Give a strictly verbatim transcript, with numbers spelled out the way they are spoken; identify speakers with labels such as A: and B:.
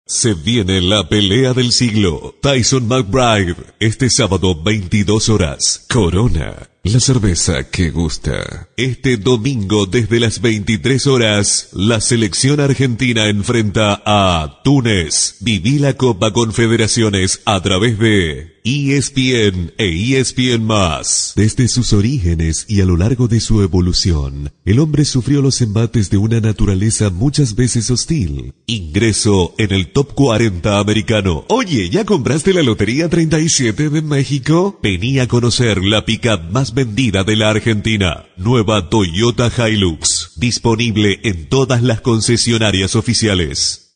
A: Se viene la pelea del siglo. Tyson McBride, este sábado veintidós horas. Corona, la cerveza que gusta. Este domingo desde las veintitrés horas, la selección argentina enfrenta a Túnez. Viví la Copa Confederaciones a través de E S P N e E S P N más. Desde sus orígenes y a lo largo de su evolución, el hombre sufrió los embates de una naturaleza muchas veces hostil. Ingreso en el top cuarenta americano. Oye, ¿ya compraste la Lotería treinta y siete de México? Vení a conocer la pick-up más vendida de la Argentina. Nueva Toyota Hilux. Disponible en todas las concesionarias oficiales.